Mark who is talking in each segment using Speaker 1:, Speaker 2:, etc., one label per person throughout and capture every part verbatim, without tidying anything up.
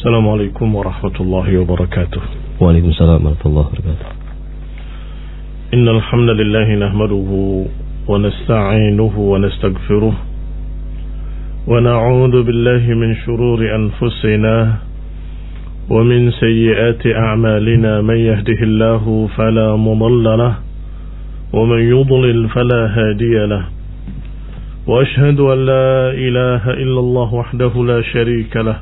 Speaker 1: Assalamualaikum warahmatullahi wabarakatuh.
Speaker 2: Waalaikumsalam warahmatullahi wabarakatuh.
Speaker 1: Innal hamdalillah nahmaduhu wa nasta'inuhu wa nastaghfiruh wa na'udzu billahi min shururi anfusina wa min sayyiati a'malina man yahdihillahu fala mudilla lahu wa man yudlil fala hadiya lahu. Wa ashhadu an la ilaha illallah wahdahu la sharika lahu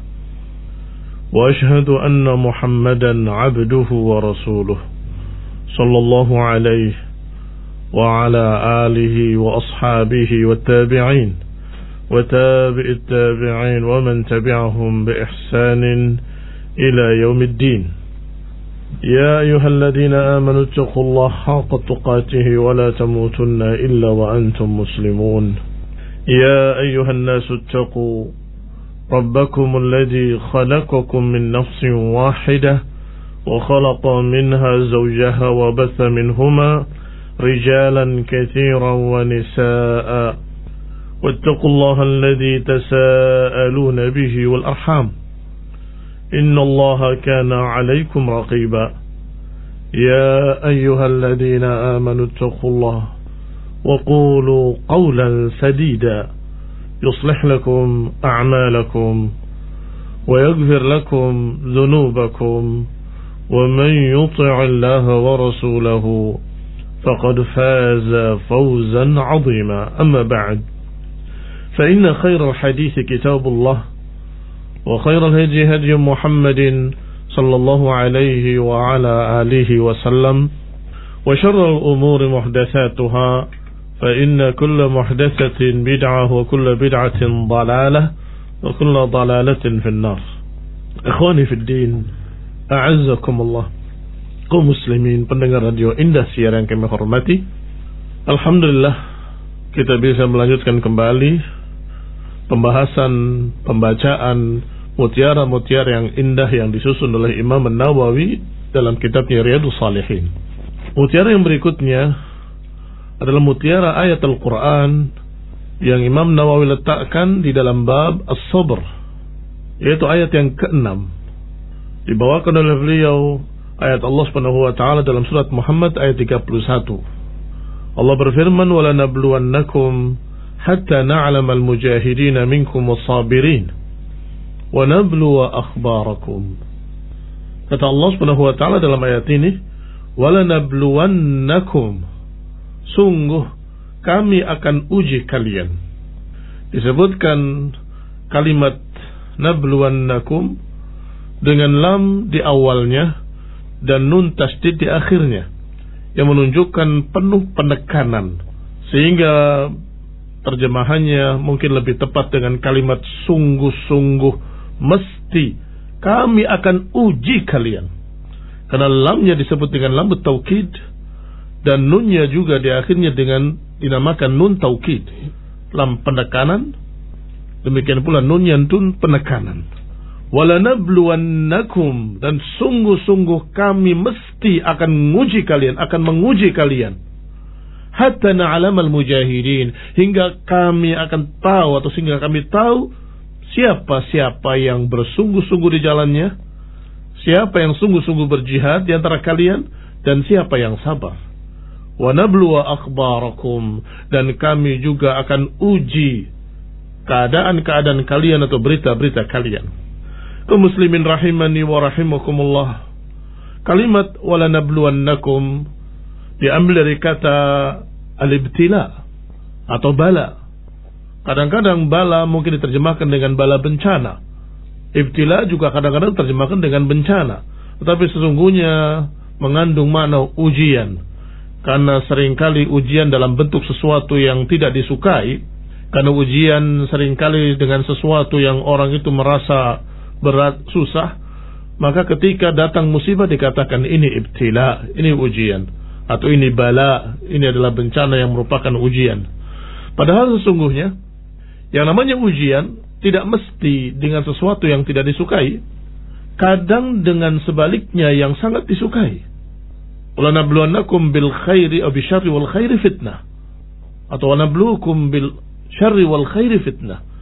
Speaker 1: وأشهد أن محمدا عبده ورسوله صلى الله عليه وعلى آله وأصحابه والتابعين وتابع التابعين ومن تبعهم بإحسان إلى يوم الدين. يا أيها الذين آمنوا اتقوا الله حق تقاته ولا تموتن إلا وأنتم مسلمون. يا أيها الناس اتقوا ربكم الذي خلقكم من نفس واحدة وخلق منها زوجها وبث منهما رجالا كثيرا ونساء واتقوا الله الذي تساءلون به والأرحام إن الله كان عليكم رقيبا. يا أيها الذين آمنوا اتقوا الله وقولوا قولا سديدا يصلح لكم أعمالكم ويغفر لكم ذنوبكم ومن يطع الله ورسوله فقد فاز فوزا عظيما. أما بعد فإن خير الحديث كتاب الله وخير الهدي هدي محمد صلى الله عليه وعلى آله وسلم وشر الأمور محدثاتها فإن كل محدثة بدعة وكل بدعة ضلالة وكل ضلالة في النار. إخواني في الدين أعزكم الله. Kaum muslimin pendengar radio Indah Siar yang kami hormati, alhamdulillah kita bisa melanjutkan kembali pembahasan pembacaan mutiara-mutiara yang indah yang disusun oleh Imam An-Nawawi dalam kitabnya Riyadhus Shalihin. Mutiara yang berikutnya adalah mutiara ayat Al-Quran yang Imam Nawawi letakkan di dalam bab As-Sabr, yaitu ayat yang keenam. Dibawakan oleh beliau ayat Allah Subhanahu wa taala dalam surat Muhammad ayat tiga puluh satu. Allah berfirman, "Wa lanabluwannakum hatta na'lamal mujahidin minkum was-sabirin wa nabluwa akhbarakum." Kata Allah Subhanahu wa taala dalam ayat ini, "Wa lanabluwannakum", sungguh kami akan uji kalian. Disebutkan kalimat nabluwannakum dengan lam di awalnya dan nun tasdid di akhirnya, yang menunjukkan penuh penekanan, sehingga terjemahannya mungkin lebih tepat dengan kalimat sungguh-sungguh, mesti kami akan uji kalian. Karena lamnya disebut dengan lam taukid dan nunnya juga di akhirnya dengan dinamakan nun taukid, lam penekanan, demikian pula nun yang tun penekanan. Walanabluwannakum, dan sungguh-sungguh kami mesti akan menguji kalian, akan menguji kalian. Hatta na'lamal mujahidin, hingga kami akan tahu atau sehingga kami tahu siapa-siapa yang bersungguh-sungguh di jalannya, siapa yang sungguh-sungguh berjihad di antara kalian, dan siapa yang sabar. Wa nabluwa akhbarakum, dan kami juga akan uji keadaan-keadaan kalian atau berita-berita kalian. Kaum muslimin rahimani wa rahimakumullah, kalimat wala nabluwannakum diambil dari kata al-ibtila atau bala. Kadang-kadang bala mungkin diterjemahkan dengan bala bencana. Ibtila juga kadang-kadang diterjemahkan dengan bencana, tetapi sesungguhnya mengandung makna ujian. Karena seringkali ujian dalam bentuk sesuatu yang tidak disukai, karena ujian seringkali dengan sesuatu yang orang itu merasa berat, susah, maka ketika datang musibah dikatakan ini ibtila, ini ujian, atau ini bala, ini adalah bencana yang merupakan ujian. Padahal sesungguhnya yang namanya ujian tidak mesti dengan sesuatu yang tidak disukai, kadang dengan sebaliknya yang sangat disukai. Walanabluwannakum bil khairi aw bisyarri wal khairi fitnah, atau wanabluukum bil syarri wal khairi fitnah.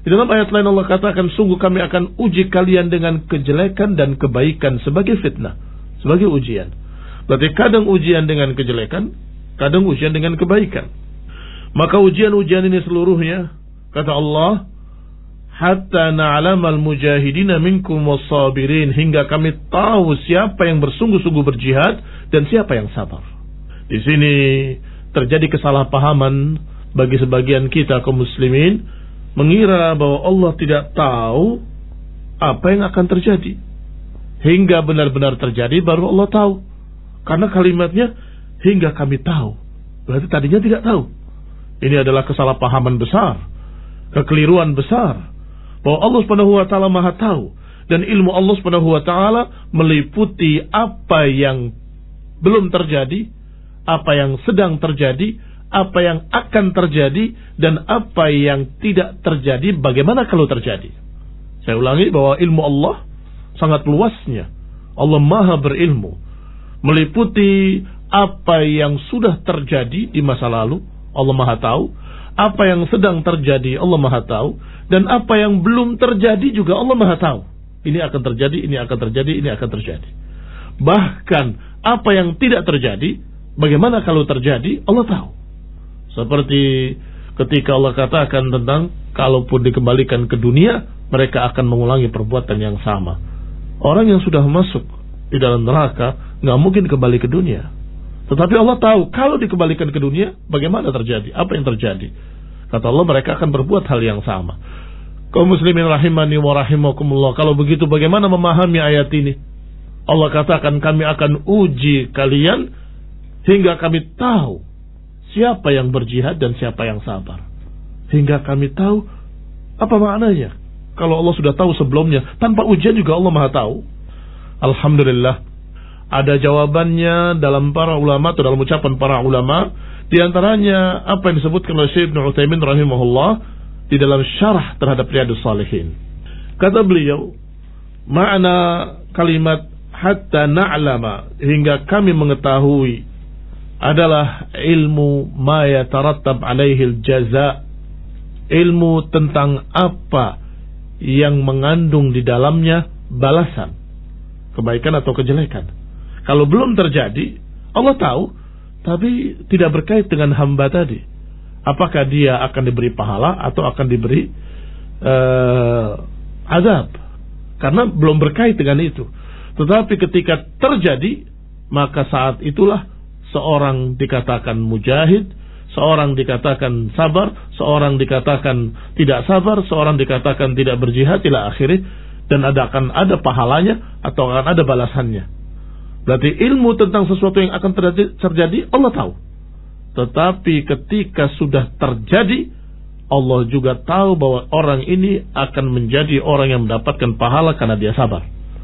Speaker 1: Di dalam ayat lain Allah katakan, sungguh kami akan uji kalian dengan kejelekan dan kebaikan sebagai fitnah, sebagai ujian. Berarti kadang ujian dengan kejelekan, kadang ujian dengan kebaikan. Maka ujian-ujian ini seluruhnya, kata Allah, hatta na'lamal mujahidina minkum wassabirin, hingga kami tahu siapa yang bersungguh-sungguh berjihad dan siapa yang sabar. Di sini terjadi kesalahpahaman bagi sebagian kita kaum muslimin, mengira bahwa Allah tidak tahu apa yang akan terjadi. Hingga benar-benar terjadi baru Allah tahu. Karena kalimatnya hingga kami tahu, berarti tadinya tidak tahu. Ini adalah kesalahpahaman besar, kekeliruan besar, bahwa Allah Subhanahu wa taala Maha tahu, dan ilmu Allah Subhanahu wa taala meliputi apa yang belum terjadi, apa yang sedang terjadi, apa yang akan terjadi, dan apa yang tidak terjadi, bagaimana kalau terjadi. Saya ulangi bahwa ilmu Allah sangat luasnya. Allah Maha berilmu, meliputi apa yang sudah terjadi di masa lalu, Allah Maha tahu. Apa yang sedang terjadi, Allah Maha tahu. Dan apa yang belum terjadi juga Allah Maha tahu. Ini akan terjadi, ini akan terjadi, ini akan terjadi. Bahkan apa yang tidak terjadi, bagaimana kalau terjadi, Allah tahu. Seperti ketika Allah katakan tentang kalaupun dikembalikan ke dunia, mereka akan mengulangi perbuatan yang sama. Orang yang sudah masuk di dalam neraka nggak mungkin kembali ke dunia. Tetapi Allah tahu kalau dikembalikan ke dunia, bagaimana terjadi, apa yang terjadi. Kata Allah, mereka akan berbuat hal yang sama. Kaum muslimin rahimani wa rahimakumullah, kalau begitu bagaimana memahami ayat ini? Allah katakan, kami akan uji kalian hingga kami tahu siapa yang berjihad dan siapa yang sabar. Hingga kami tahu, apa maknanya? Kalau Allah sudah tahu sebelumnya, tanpa ujian juga Allah Maha tahu. Alhamdulillah, ada jawabannya dalam para ulama atau dalam ucapan para ulama. Di antaranya apa yang disebutkan oleh Syekh Ibnu Utsaimin rahimahullah di dalam syarah terhadap Riyadhus Shalihin. Kata beliau, makna kalimat hatta na'lama, hingga kami mengetahui, adalah ilmu ma yatarattab alaihi al-jaza, ilmu tentang apa yang mengandung di dalamnya balasan, kebaikan atau kejelekan. Kalau belum terjadi, Allah tahu, tapi tidak berkait dengan hamba tadi. Apakah dia akan diberi pahala atau akan diberi uh, azab? Karena belum berkait dengan itu. Tetapi ketika terjadi, maka saat itulah seorang dikatakan mujahid, seorang dikatakan sabar, seorang dikatakan tidak sabar, seorang dikatakan tidak berjihad, ila akhirih, dan ada akan ada pahalanya atau akan ada balasannya. Berarti ilmu tentang sesuatu yang akan terjadi, terjadi Allah tahu. Tetapi ketika sudah terjadi, Allah juga tahu bahwa orang ini akan menjadi orang yang mendapatkan pahala karena dia sabar.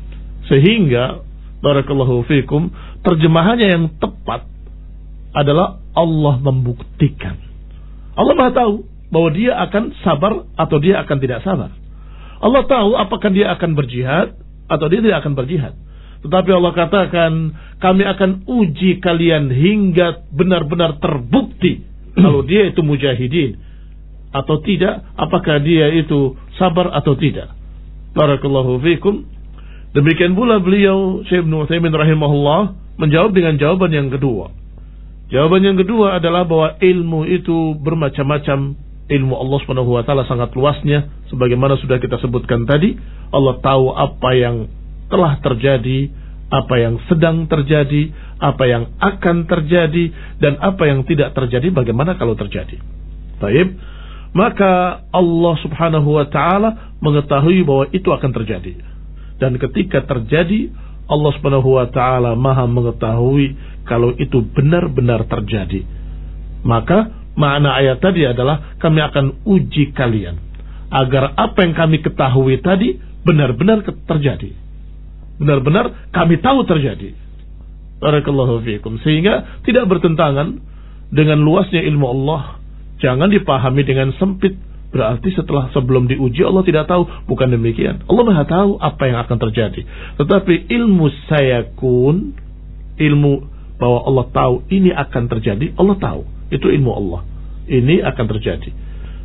Speaker 1: Sehingga barakallahu fikum, terjemahannya yang tepat adalah Allah membuktikan. Allah Maha tahu bahwa dia akan sabar atau dia akan tidak sabar. Allah tahu apakah dia akan berjihad atau dia tidak akan berjihad. Tetapi Allah katakan, kami akan uji kalian hingga benar-benar terbukti kalau dia itu mujahidin atau tidak, apakah dia itu sabar atau tidak. Barakallahu fikum. Demikian pula beliau Syekh Ibnu Utsaimin rahimahullah menjawab dengan jawaban yang kedua. Jawaban yang kedua adalah bahwa ilmu itu bermacam-macam. Ilmu Allah Subhanahu wa taala sangat luasnya, sebagaimana sudah kita sebutkan tadi. Allah tahu apa yang telah terjadi, apa yang sedang terjadi, apa yang akan terjadi, dan apa yang tidak terjadi, bagaimana kalau terjadi. Baik, maka Allah Subhanahu wa taala mengetahui bahwa itu akan terjadi. Dan ketika terjadi, Allah Subhanahu wa taala Maha mengetahui kalau itu benar-benar terjadi. Maka makna ayat tadi adalah kami akan uji kalian agar apa yang kami ketahui tadi benar-benar terjadi. Benar-benar kami tahu terjadi. Barakallahu fiikum. Sehingga tidak bertentangan dengan luasnya ilmu Allah. Jangan dipahami dengan sempit. Berarti setelah sebelum diuji Allah tidak tahu. Bukan demikian. Allah Maha tahu apa yang akan terjadi. Tetapi ilmu sayakun, ilmu bahwa Allah tahu ini akan terjadi, Allah tahu. Itu ilmu Allah. Ini akan terjadi.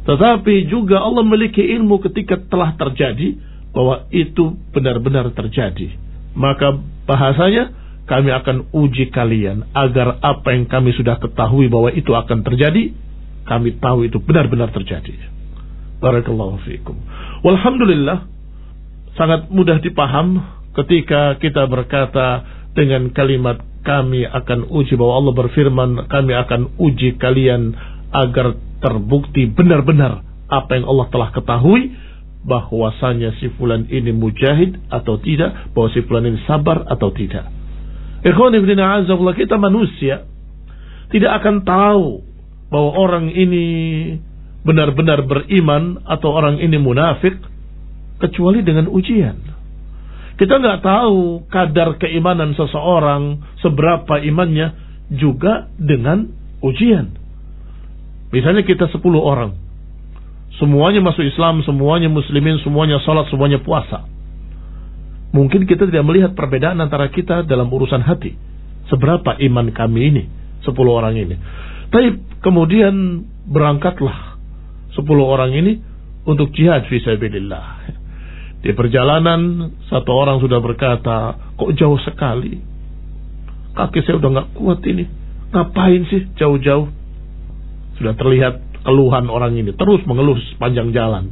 Speaker 1: Tetapi juga Allah memiliki ilmu ketika telah terjadi bahwa itu benar-benar terjadi. Maka bahasanya, kami akan uji kalian agar apa yang kami sudah ketahui bahwa itu akan terjadi, kami tahu itu benar-benar terjadi. Barakallahu fiikum. Walhamdulillah, sangat mudah dipaham ketika kita berkata dengan kalimat kami akan uji, bahwa Allah berfirman kami akan uji kalian agar terbukti benar-benar apa yang Allah telah ketahui, bahwasanya si fulan ini mujahid atau tidak, bahwa si fulan ini sabar atau tidak. Ikhwan ibn a'azzallah, kita manusia tidak akan tahu bahwa orang ini benar-benar beriman atau orang ini munafik kecuali dengan ujian. Kita nggak tahu kadar keimanan seseorang, seberapa imannya, juga dengan ujian. Misalnya kita sepuluh orang, semuanya masuk Islam, semuanya muslimin, semuanya salat, semuanya puasa. Mungkin kita tidak melihat perbedaan antara kita dalam urusan hati. Seberapa iman kami ini, sepuluh orang ini. Tapi kemudian berangkatlah sepuluh orang ini untuk jihad fisabilillah. Di perjalanan satu orang sudah berkata, kok jauh sekali, kaki saya udah gak kuat ini, ngapain sih jauh-jauh. Sudah terlihat keluhan orang ini, terus mengeluh sepanjang jalan.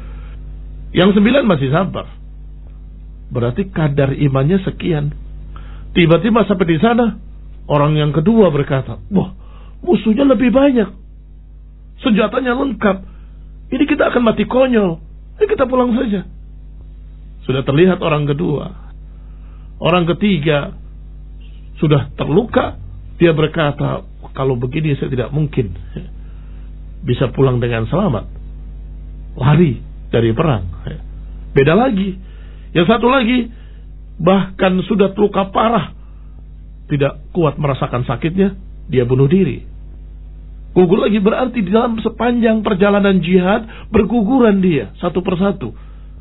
Speaker 1: Yang sembilan masih sabar, berarti kadar imannya sekian. Tiba-tiba sampai di sana, orang yang kedua berkata, wah, musuhnya lebih banyak, senjatanya lengkap, ini kita akan mati konyol, ini kita pulang saja. Sudah terlihat orang kedua. Orang ketiga sudah terluka, dia berkata, kalau begini saya tidak mungkin bisa pulang dengan selamat, lari dari perang. Beda lagi, yang satu lagi bahkan sudah terluka parah, tidak kuat merasakan sakitnya, dia bunuh diri. Gugur lagi, berarti di dalam sepanjang perjalanan jihad berguguran dia satu persatu,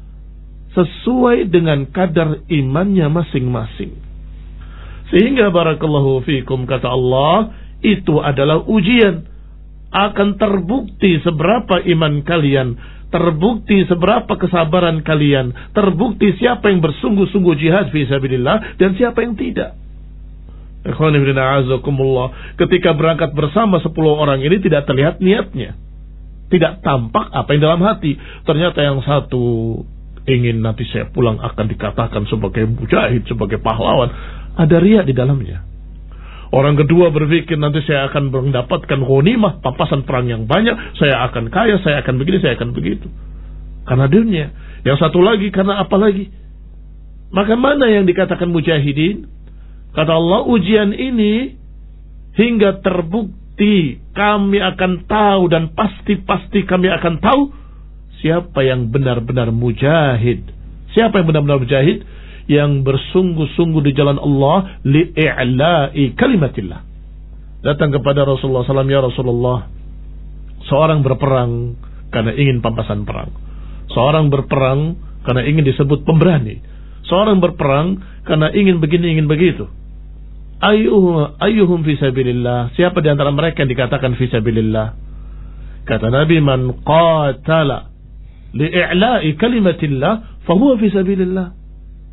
Speaker 1: sesuai dengan kadar imannya masing-masing. Sehingga barakallahu fikum, kata Allah, itu adalah ujian. Akan terbukti seberapa iman kalian, terbukti seberapa kesabaran kalian, terbukti siapa yang bersungguh-sungguh jihad fisabilillah dan siapa yang tidak. Ikhwan ibn a'azakumullah, ketika berangkat bersama sepuluh orang ini tidak terlihat niatnya, tidak tampak apa yang dalam hati. Ternyata yang satu ingin nanti saya pulang akan dikatakan sebagai mujahid, sebagai pahlawan. Ada riya di dalamnya. Orang kedua berpikir nanti saya akan mendapatkan ghanimah, pampasan perang yang banyak, saya akan kaya, saya akan begini, saya akan begitu. Karena dunia. Yang satu lagi karena apa lagi? Maka mana yang dikatakan mujahidin? Kata Allah, ujian ini hingga terbukti kami akan tahu, dan pasti-pasti kami akan tahu siapa yang benar-benar mujahid. Siapa yang benar-benar mujahid? Yang bersungguh-sungguh di jalan Allah, li'i'la'i kalimatillah. Datang kepada Rasulullah sallallahu alaihi wasallam, ya Rasulullah, seorang berperang karena ingin pampasan perang, seorang berperang karena ingin disebut pemberani, seorang berperang karena ingin begini, ingin begitu. Ayyuhum, ayyuhum fisabilillah, siapa di antara mereka yang dikatakan fisabilillah? Kata Nabi, man qatala li'i'la'i kalimatillah fahuwa fisabilillah.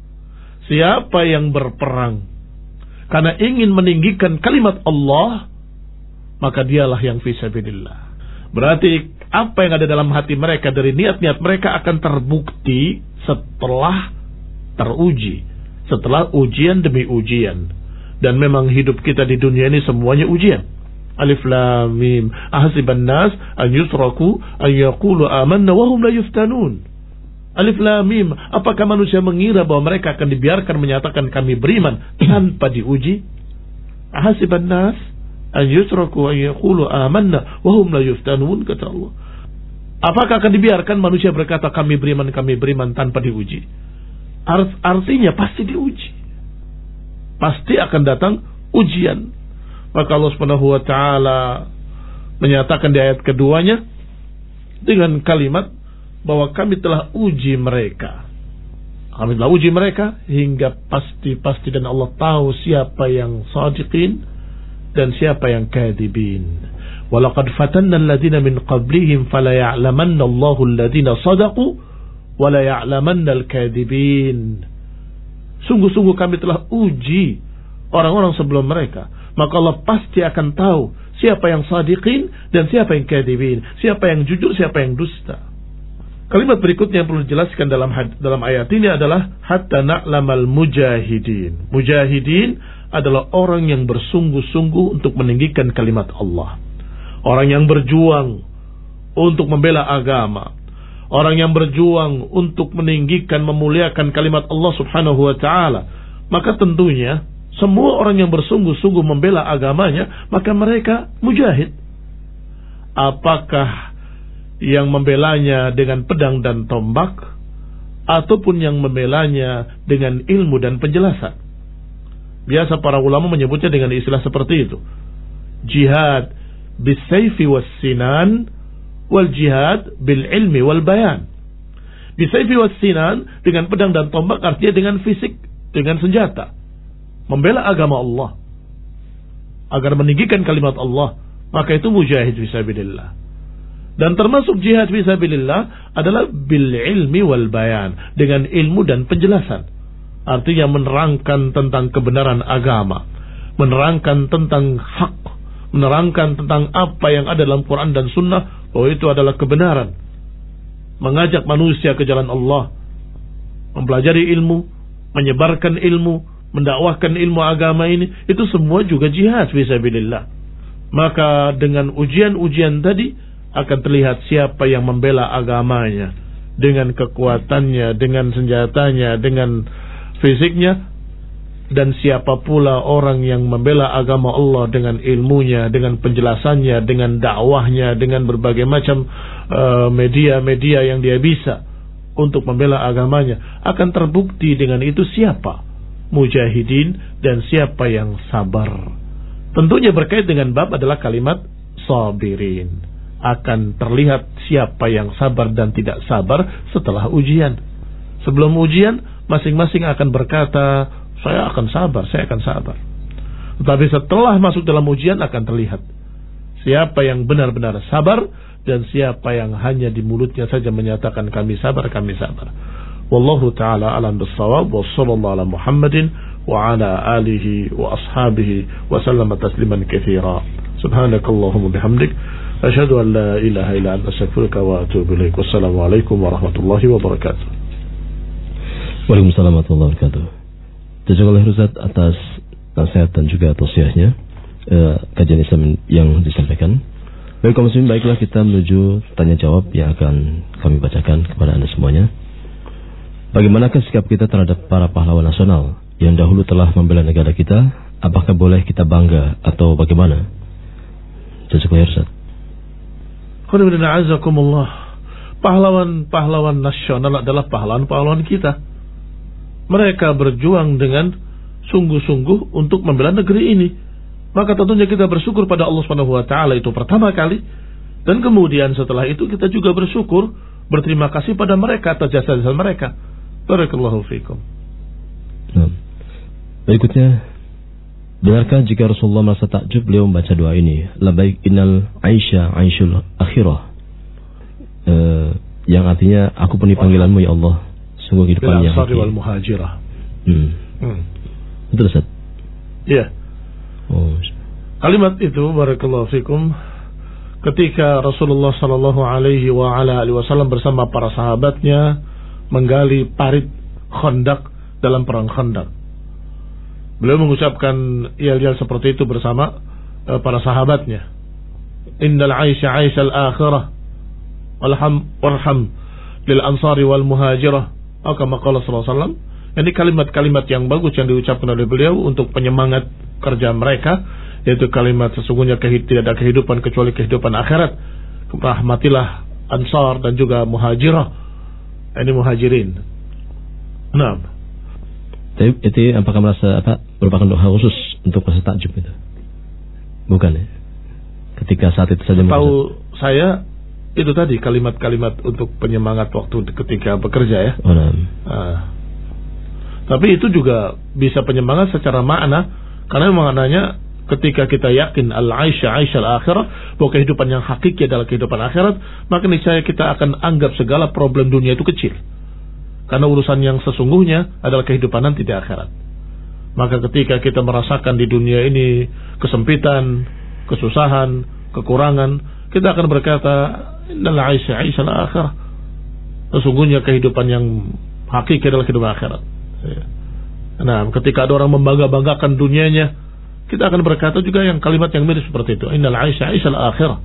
Speaker 1: Siapa yang berperang karena ingin meninggikan kalimat Allah, maka dialah yang fisabilillah. Berarti apa yang ada dalam hati mereka dari niat-niat mereka akan terbukti setelah teruji, setelah ujian demi ujian. Dan memang hidup kita di dunia ini semuanya ujian. Alif lam mim, ahasiban nas an yusraku an yaqulu amanna wa hum la yuftanun. Alif lam mim, apakah manusia mengira bahwa mereka akan dibiarkan menyatakan kami beriman tanpa diuji? Ahasiban nas an yusraku an yaqulu amanna wa hum la yuftanun, kata Allah. Apakah akan dibiarkan manusia berkata kami beriman, kami beriman tanpa diuji? Art, artinya pasti diuji. Pasti akan datang ujian. Maka Allah Subhanahu wa taala menyatakan di ayat keduanya dengan kalimat bahwa kami telah uji mereka. Kami telah uji mereka hingga pasti-pasti, dan Allah tahu siapa yang sadiqin dan siapa yang kadibin. Walaqad fatanna alladziina min qablihim fala ya'lamanna Allahu alladziina shadaqu wa la ya'lamanna al-kadzibin. Sungguh-sungguh kami telah uji orang-orang sebelum mereka, maka Allah pasti akan tahu siapa yang shadiqin dan siapa yang kadzibin, siapa yang jujur, siapa yang dusta. Kalimat berikutnya yang perlu dijelaskan dalam dalam ayat ini adalah hatta na'lamal mujahidin. Mujahidin adalah orang yang bersungguh-sungguh untuk meninggikan kalimat Allah. Orang yang berjuang untuk membela agama. Orang yang berjuang untuk meninggikan, memuliakan kalimat Allah subhanahu wa ta'ala. Maka tentunya semua orang yang bersungguh-sungguh membela agamanya, maka mereka mujahid. Apakah yang membelanya dengan pedang dan tombak, ataupun yang membelanya dengan ilmu dan penjelasan. Biasa para ulama menyebutnya dengan istilah seperti itu. Jihad bisayfi wassinan wal jihad bil ilmi wal bayan. Bisayfi wassinan dengan pedang dan tombak artinya dengan fisik, dengan senjata. Membela agama Allah agar meninggikan kalimat Allah, maka itu mujahid fisabilillah. Dan termasuk jihad fisabilillah adalah bil ilmi wal bayan, dengan ilmu dan penjelasan. Artinya menerangkan tentang kebenaran agama, menerangkan tentang hak, menerangkan tentang apa yang ada dalam Quran dan Sunnah, bahwa itu adalah kebenaran. Mengajak manusia ke jalan Allah, mempelajari ilmu, menyebarkan ilmu, mendakwahkan ilmu agama ini, itu semua juga jihad fisabilillah. Maka dengan ujian-ujian tadi akan terlihat siapa yang membela agamanya dengan kekuatannya, dengan senjatanya, dengan fisiknya, dan siapa pula orang yang membela agama Allah dengan ilmunya, dengan penjelasannya, dengan dakwahnya, dengan berbagai macam uh, media-media yang dia bisa untuk membela agamanya, akan terbukti dengan itu siapa mujahidin dan siapa yang sabar. Tentunya berkait dengan bab adalah kalimat sabirin. Akan terlihat siapa yang sabar dan tidak sabar setelah ujian. Sebelum ujian, masing-masing akan berkata, saya akan sabar, saya akan sabar. Tetapi setelah masuk dalam ujian akan terlihat siapa yang benar-benar sabar dan siapa yang hanya di mulutnya saja menyatakan kami sabar, kami sabar. Wallahu ta'ala alam bis-shawab wa sallallahu ala Muhammadin wa ala alihi wa ashabihi wa sallama tasliman katsira. Subhanakallahumma bihamdik asyhadu an la ilaha illa anta astaghfiruka wa atubu ilaik. Wassalamu alaikum warahmatullahi wabarakatuh.
Speaker 2: Waalaikumsalam warahmatullahi wabarakatuh. Jazakallahu khairan Ustaz atas nasihat dan juga tausiahnya, eh, kajian Islam yang disampaikan. Baik kaum muslimin, baiklah kita menuju tanya jawab yang akan kami bacakan kepada Anda semuanya. Bagaimanakah sikap kita terhadap para pahlawan nasional yang dahulu telah membela negara kita? Apakah boleh kita bangga atau bagaimana? Jazakallahu khairan Ustaz.
Speaker 1: Pahlawan-pahlawan nasional adalah pahlawan-pahlawan kita. Mereka berjuang dengan sungguh-sungguh untuk membela negeri ini. Maka tentunya kita bersyukur pada Allah Subhanahu wa taala, itu pertama kali. Dan kemudian setelah itu kita juga bersyukur, berterima kasih pada mereka atas jasa-jasa mereka. Barakallahu fiikum.
Speaker 2: Nah, berikutnya, benarkah jika Rasulullah merasa takjub beliau membaca doa ini, labaik innal aisha aishul akhirah, uh, yang artinya aku penuhi panggilanmu ya Allah, sungguh kehidupan yang
Speaker 1: hakiki. Wal muhajirah.
Speaker 2: Hmm.
Speaker 1: Hmm.
Speaker 2: Betul Ustaz?
Speaker 1: Iya.
Speaker 2: Oh.
Speaker 1: Kalimat itu barakallahu fikum ketika Rasulullah sallallahu alaihi wa ala alihi wasallam bersama para sahabatnya menggali parit Khandaq dalam perang Khandaq. Beliau mengucapkan yel-yel seperti itu bersama uh, para sahabatnya. Innal aisha aishal akhirah walham warham lil ansari wal muhajirah. Maka maqala sallallahu alaihi wasallam, ini kalimat-kalimat yang bagus yang diucapkan oleh beliau untuk penyemangat kerja mereka, yaitu kalimat sesungguhnya tidak ada kehidupan kecuali kehidupan akhirat. Rahmatilah ansar dan juga muhajirah. Ini muhajirin. Nah,
Speaker 2: tapi itu apakah merasa apa merupakan doa khusus untuk masa takjub itu? Bukan ya? Ketika saat itu saja.
Speaker 1: Tahu saya itu tadi kalimat-kalimat untuk penyemangat waktu ketika bekerja ya.
Speaker 2: Oh, nah.
Speaker 1: Nah, tapi itu juga bisa penyemangat secara makna, karena maknanya Ketika kita yakin al-aisha aisha al-akhirah, bahwa kehidupan yang hakiki adalah kehidupan akhirat, maka niscaya kita akan anggap segala problem dunia itu kecil. Karena urusan yang sesungguhnya adalah kehidupan nanti di akhirat. Maka ketika kita merasakan di dunia ini kesempitan, kesusahan, kekurangan, kita akan berkata, innal aisha aisha al-akhirah. Sesungguhnya kehidupan yang hakiki adalah kehidupan akhirat. Nah, ketika ada orang membangga-banggakan dunianya, kita akan berkata juga yang kalimat yang mirip seperti itu. Innal aisha aisha al-akhirah.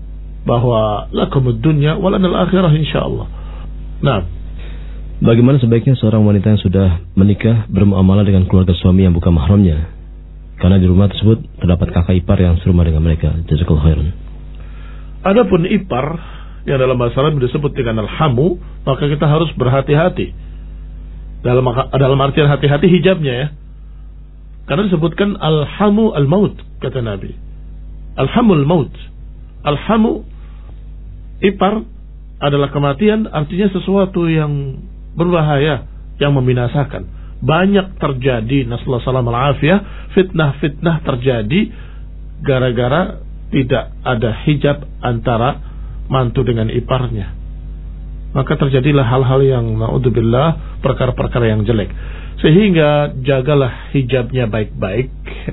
Speaker 1: Bahwa lakumud dunya walanal akhirah insyaallah. Nah,
Speaker 2: bagaimana sebaiknya seorang wanita yang sudah menikah bermuamalah dengan keluarga suami yang bukan mahramnya? Karena di rumah tersebut terdapat kakak ipar yang serumah dengan mereka. Jazakallahu khairan.
Speaker 1: Adapun ipar yang dalam bahasa Arab disebut dengan al-hamu, maka kita harus berhati-hati. Dalam dalam artian hati-hati hijabnya ya. Karena disebutkan al-hamu al-maut, kata Nabi. Al-hamu al-maut. Al-hamu, ipar, adalah kematian, artinya sesuatu yang berbahaya, yang membinasakan. Banyak terjadi, nasallahu salam al-afiyah, fitnah-fitnah terjadi, gara-gara tidak ada hijab antara mantu dengan iparnya. Maka terjadilah hal-hal yang, na'udzubillah, perkara-perkara yang jelek. Sehingga jagalah hijabnya baik-baik.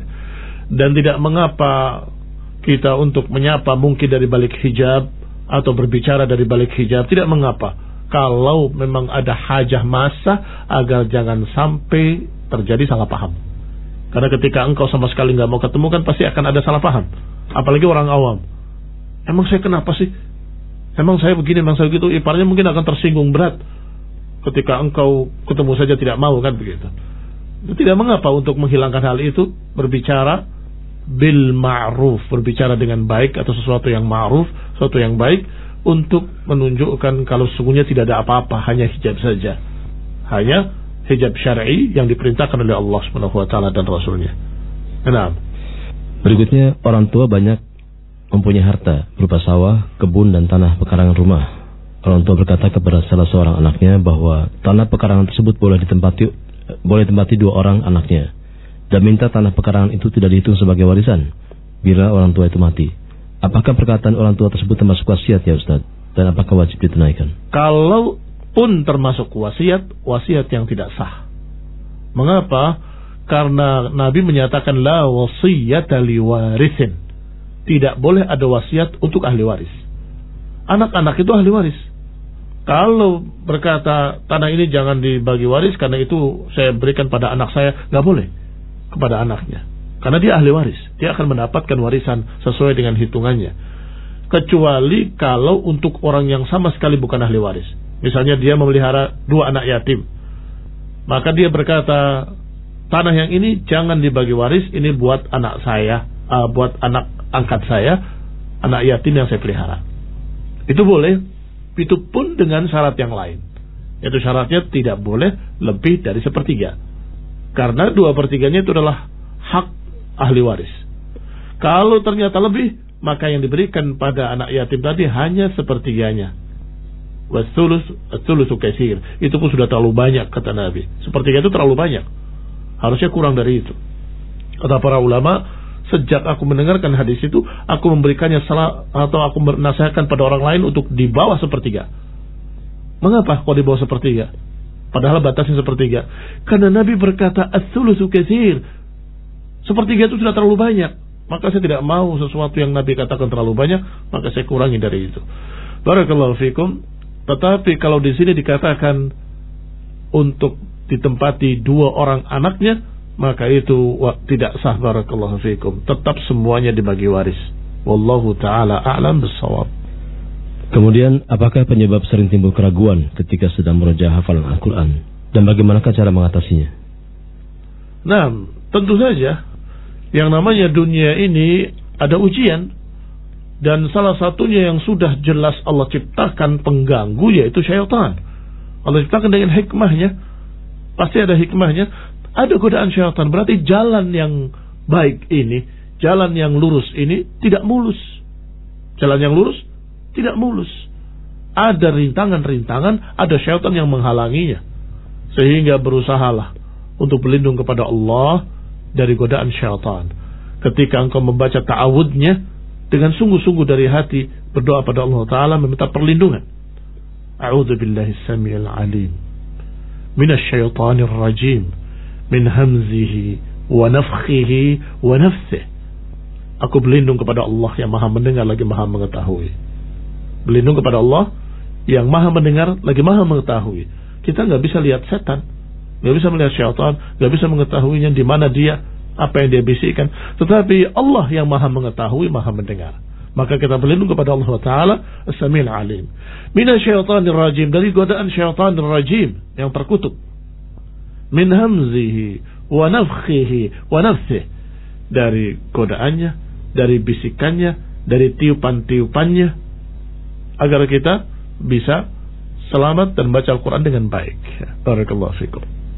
Speaker 1: Dan tidak mengapa kita untuk menyapa mungkin dari balik hijab, atau berbicara dari balik hijab, tidak mengapa. Kalau memang ada hajah masa, agar jangan sampai terjadi salah paham. Karena ketika engkau sama sekali nggak mau ketemu, kan pasti akan ada salah paham. Apalagi orang awam. Emang saya kenapa sih? Emang saya begini, emang saya begitu. Iparnya mungkin akan tersinggung berat ketika engkau ketemu saja tidak mau, kan begitu. Tidak mengapa untuk menghilangkan hal itu, berbicara bil ma'ruf, berbicara dengan baik atau sesuatu yang ma'ruf, sesuatu yang baik, untuk menunjukkan kalau sesungguhnya tidak ada apa-apa, hanya hijab saja. Hanya hijab syar'i yang diperintahkan oleh Allah Subhanahu wa taala dan Rasulnya. Nah,
Speaker 2: berikutnya, orang tua banyak mempunyai harta berupa sawah, kebun dan tanah pekarangan rumah. Orang tua berkata kepada salah seorang anaknya bahwa tanah pekarangan tersebut boleh ditempati boleh ditempati dua orang anaknya, dan minta tanah pekarangan itu tidak dihitung sebagai warisan bila orang tua itu mati. Apakah perkataan orang tua tersebut termasuk wasiat ya Ustaz? Dan apakah wajib ditunaikan?
Speaker 1: Kalau pun termasuk wasiat, wasiat yang tidak sah. Mengapa? Karena Nabi menyatakan la wasiyata liwarisin. Tidak boleh ada wasiat untuk ahli waris. Anak-anak itu ahli waris. Kalau berkata tanah ini jangan dibagi waris karena itu saya berikan pada anak saya, nggak boleh kepada anaknya. Karena dia ahli waris, dia akan mendapatkan warisan sesuai dengan hitungannya. Kecuali kalau untuk orang yang sama sekali bukan ahli waris. Misalnya dia memelihara dua anak yatim, maka dia berkata tanah yang ini jangan dibagi waris, ini buat anak saya, uh, buat anak angkat saya, anak yatim yang saya pelihara. Itu boleh. Itu pun dengan syarat yang lain, yaitu syaratnya tidak boleh lebih dari sepertiga, karena dua pertiganya itu adalah hak ahli waris. Kalau ternyata lebih, maka yang diberikan pada anak yatim tadi hanya sepertiganya. Wasulus wasulusu katsir, itu pun sudah terlalu banyak, kata Nabi. Sepertiga itu terlalu banyak, harusnya kurang dari itu. Kata para ulama, sejak aku mendengarkan hadis itu, aku memberikannya salah atau aku menasihatkan pada orang lain untuk di bawah sepertiga. Mengapa kok di bawah sepertiga? Padahal batasnya sepertiga. Karena Nabi berkata as-sulusu katsir. Sepertiga itu sudah terlalu banyak. Maka saya tidak mau sesuatu yang Nabi katakan terlalu banyak, maka saya kurangi dari itu. Barakallahu fikum. Tetapi kalau di sini dikatakan untuk ditempati dua orang anaknya, maka itu tidak sah. Barakallahu fikum. Tetap semuanya dibagi waris. Wallahu ta'ala a'lam bissawab.
Speaker 2: Kemudian, apakah penyebab sering timbul keraguan ketika sedang merojaah hafalan Al-Quran? Dan bagaimanakah cara mengatasinya?
Speaker 1: Nah, tentu saja yang namanya dunia ini ada ujian. Dan salah satunya yang sudah jelas Allah ciptakan pengganggu, yaitu syaitan. Allah ciptakan dengan hikmahnya. Pasti ada hikmahnya. Ada godaan syaitan, berarti jalan yang baik ini, jalan yang lurus ini tidak mulus. Jalan yang lurus tidak mulus. Ada rintangan-rintangan, ada syaitan yang menghalanginya. Sehingga berusahalah untuk berlindung kepada Allah dari godaan syaitan. ketika engkau membaca ta'awudnya dengan sungguh-sungguh dari hati, berdoa pada Allah Ta'ala meminta perlindungan. A'udzu billahi samiil alim minasy syaithanir rajim min hamzihi wa nafthihi wa nafthihi. Aku berlindung kepada Allah yang Maha mendengar lagi Maha mengetahui. Berlindung kepada Allah yang Maha mendengar lagi Maha mengetahui. Kita nggak bisa lihat setan, nggak bisa melihat syaitan, nggak bisa mengetahuinya di mana dia, apa yang dia bisikkan. Tetapi Allah yang Maha mengetahui, Maha mendengar. Maka kita berlindung kepada Allah Ta'ala As-Sami'ul Alim minasyaitonir rajim, dari godaan syaitanir rajim yang terkutuk. Min hamzihi wa nafthihi wa nafthihi, dari godaannya, dari bisikannya, dari tiupan-tiupannya, agar kita bisa selamat dan baca Al-Quran dengan baik. Barakallahu fikum.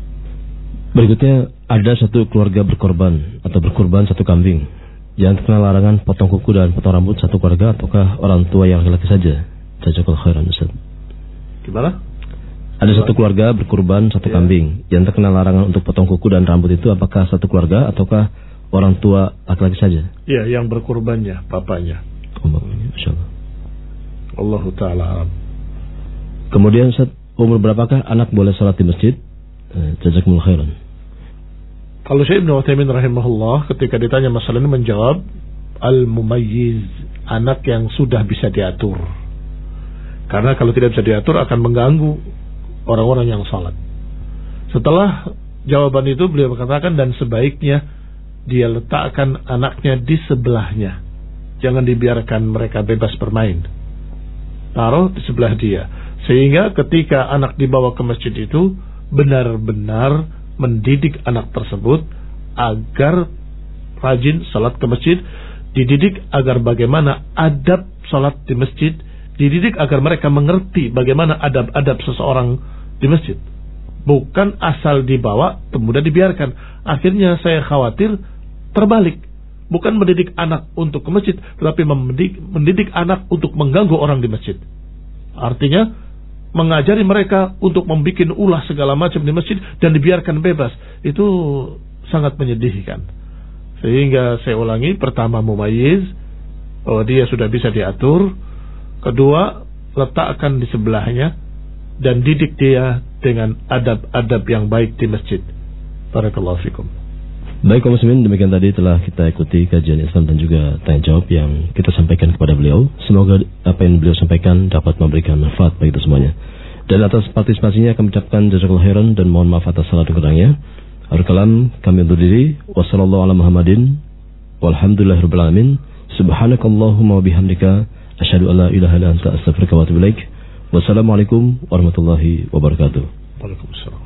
Speaker 2: Berikutnya, ada satu keluarga berkorban atau berkorban satu kambing yang terkena larangan potong kuku dan potong rambut satu keluarga, ataukah orang tua yang laki-laki saja? Jazakallahu khairan, Ustaz.
Speaker 1: Gimana?
Speaker 2: Ada satu keluarga berkorban satu ya. kambing yang terkena larangan untuk potong kuku dan rambut itu, apakah satu keluarga ataukah orang tua laki-laki saja?
Speaker 1: Ya, yang berkorbannya bapaknya.
Speaker 2: Oh, bapaknya, insyaallah.
Speaker 1: Allahu Ta'ala.
Speaker 2: Kemudian, Ustaz, umur berapakah anak boleh salat di masjid? Jazakumullah khairan.
Speaker 1: Kalau Syekh Ibnu Utsaimin rahimahullah ketika ditanya masalah ini menjawab, al-mumayyiz, anak yang sudah bisa diatur. Karena kalau tidak bisa diatur akan mengganggu orang-orang yang salat. Setelah jawaban itu beliau mengatakan, dan sebaiknya dia letakkan anaknya di sebelahnya. Jangan dibiarkan mereka bebas bermain. Taruh di sebelah dia. Sehingga ketika anak dibawa ke masjid itu, benar-benar mendidik anak tersebut agar rajin salat ke masjid, dididik agar bagaimana adab salat di masjid, dididik agar mereka mengerti bagaimana adab-adab seseorang di masjid. Bukan asal dibawa kemudian dibiarkan. Akhirnya saya khawatir terbalik. Bukan mendidik anak untuk ke masjid, tetapi mendidik, mendidik anak untuk mengganggu orang di masjid. Artinya mengajari mereka untuk membuat ulah segala macam di masjid dan dibiarkan bebas. Itu sangat menyedihkan. Sehingga saya ulangi, pertama mumayyiz, oh dia sudah bisa diatur. Kedua, letakkan di sebelahnya dan didik dia dengan adab-adab yang baik di masjid. Barakallahu fikum.
Speaker 2: Baik kaum muslimin, demikian tadi telah kita ikuti kajian Islam dan juga tanya jawab yang kita sampaikan kepada beliau. Semoga apa yang beliau sampaikan dapat memberikan manfaat bagi kita semuanya. Dan atas partisipasinya kami ucapkan jazakallahu khairan dan mohon maaf atas salah dan kurangnya. Akhir kalam kami undur diri. Wassallallahu ala Muhammadin walhamdulillahirabbil alamin. Subhanakallahumma wa bihamdika asyhadu an la ilaha illa anta astaghfiruka wa atubu ilaik. Wassalamualaikum warahmatullahi wabarakatuh.
Speaker 1: Waalaikumsalam.